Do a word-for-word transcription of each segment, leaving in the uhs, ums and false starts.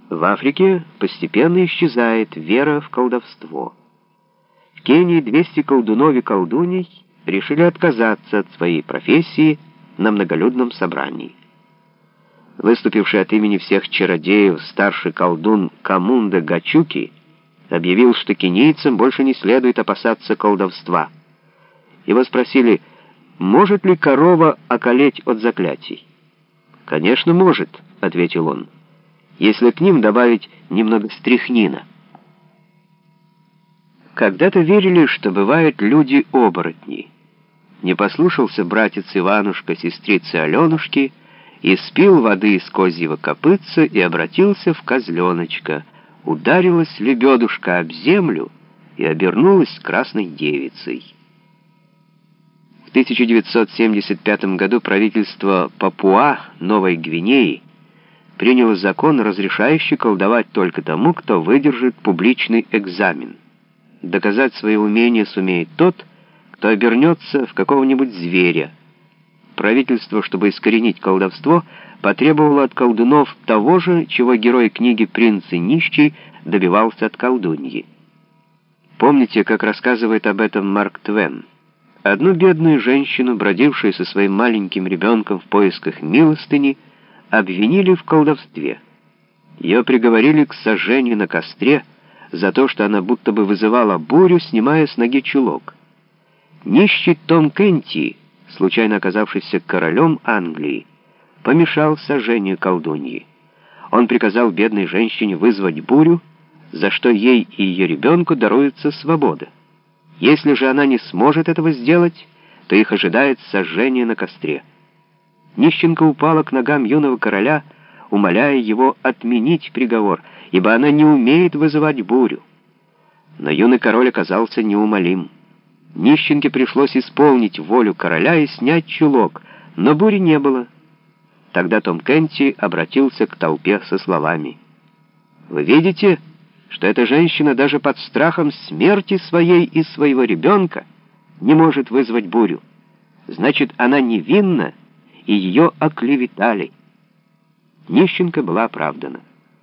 В Африке постепенно исчезает вера в колдовство. В Кении двести колдунов и колдуней решили отказаться от своей профессии на многолюдном собрании. Выступивший от имени всех чародеев старший колдун Камунда Гачуки объявил, что кенийцам больше не следует опасаться колдовства. Его спросили, может ли корова околеть от заклятий. «Конечно, может», — ответил он, «если к ним добавить немного стрихнина». Когда-то верили, что бывают люди-оборотни. Не послушался братец Иванушка сестрицы Аленушки и спил воды из козьего копытца и обратился в козленочка. Ударилась лебедушка об землю и обернулась красной девицей. В тысяча девятьсот семьдесят пятом году правительство Папуа, Новой Гвинеи, приняло закон, разрешающий колдовать только тому, кто выдержит публичный экзамен. Доказать свое умение сумеет тот, кто обернется в какого-нибудь зверя. Правительство, чтобы искоренить колдовство, потребовало от колдунов того же, чего герой книги «Принц и нищий» добивался от колдуньи. Помните, как рассказывает об этом Марк Твен? Одну бедную женщину, бродившую со своим маленьким ребенком в поисках милостыни, обвинили в колдовстве. Ее приговорили к сожжению на костре за то, что она будто бы вызывала бурю, снимая с ноги чулок. Нищий Том Кенти, случайно оказавшийся королем Англии, помешал сожжению колдуньи. Он приказал бедной женщине вызвать бурю, за что ей и ее ребенку даруется свобода. Если же она не сможет этого сделать, то их ожидает сожжение на костре. Нищенка упала к ногам юного короля, умоляя его отменить приговор, ибо она не умеет вызывать бурю. Но юный король оказался неумолим. Нищенке пришлось исполнить волю короля и снять чулок, но бури не было. Тогда Том Кенти обратился к толпе со словами: «Вы видите, что эта женщина даже под страхом смерти своей и своего ребенка не может вызвать бурю. Значит, она невинна, и ее оклеветали». Нищенка была оправдана.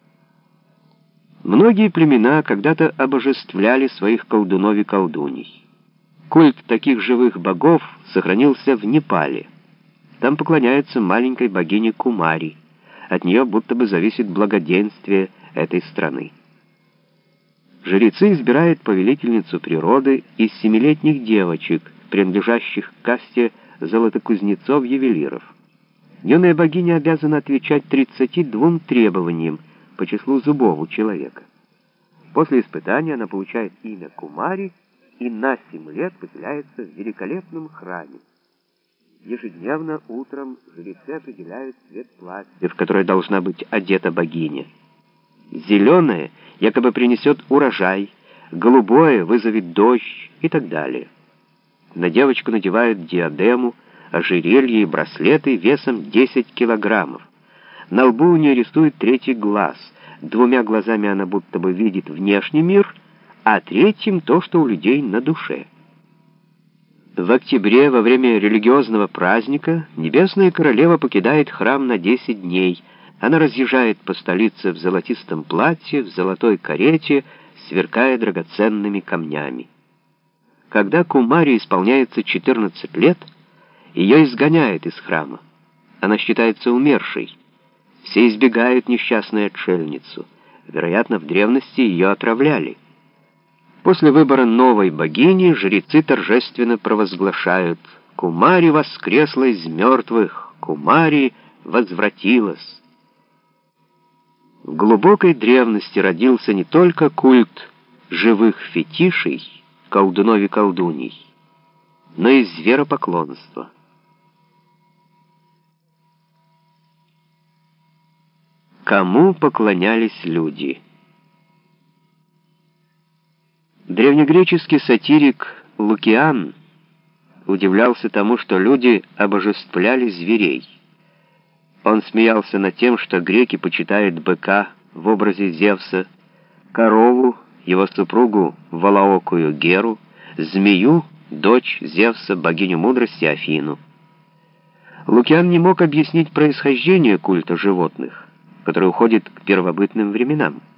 Многие племена когда-то обожествляли своих колдунов и колдуней. Культ таких живых богов сохранился в Непале. Там поклоняются маленькой богине Кумари. От нее будто бы зависит благоденствие этой страны. Жрецы избирают повелительницу природы из семилетних девочек, принадлежащих к касте золотокузнецов-ювелиров. Юная богиня обязана отвечать тридцати двум требованиям по числу зубов у человека. После испытания она получает имя Кумари и на семь лет поселяется в великолепном храме. Ежедневно утром жрецы определяют цвет платья, в которое должна быть одета богиня. Зеленое якобы принесет урожай, голубое вызовет дождь и так далее. На девочку надевают диадему, ожерелье и браслеты весом десять килограммов. На лбу у нее рисуют третий глаз. Двумя глазами она будто бы видит внешний мир, а третьим то, что у людей на душе. В октябре, во время религиозного праздника, Небесная Королева покидает храм на десять дней. Она разъезжает по столице в золотистом платье, в золотой карете, сверкая драгоценными камнями. Когда Кумари исполняется четырнадцать лет, ее изгоняют из храма. Она считается умершей. Все избегают несчастную отшельницу. Вероятно, в древности ее отравляли. После выбора новой богини жрецы торжественно провозглашают: «Кумари воскресла из мертвых! Кумари возвратилась!» В глубокой древности родился не только культ живых фетишей, колдунов и колдуней, но и зверопоклонство. Кому поклонялись люди? Древнегреческий сатирик Лукиан удивлялся тому, что люди обожествляли зверей. Он смеялся над тем, что греки почитают быка в образе Зевса, корову, его супругу Валаокую Геру, змею, дочь Зевса, богиню мудрости Афину. Лукиан не мог объяснить происхождение культа животных. который уходит к первобытным временам.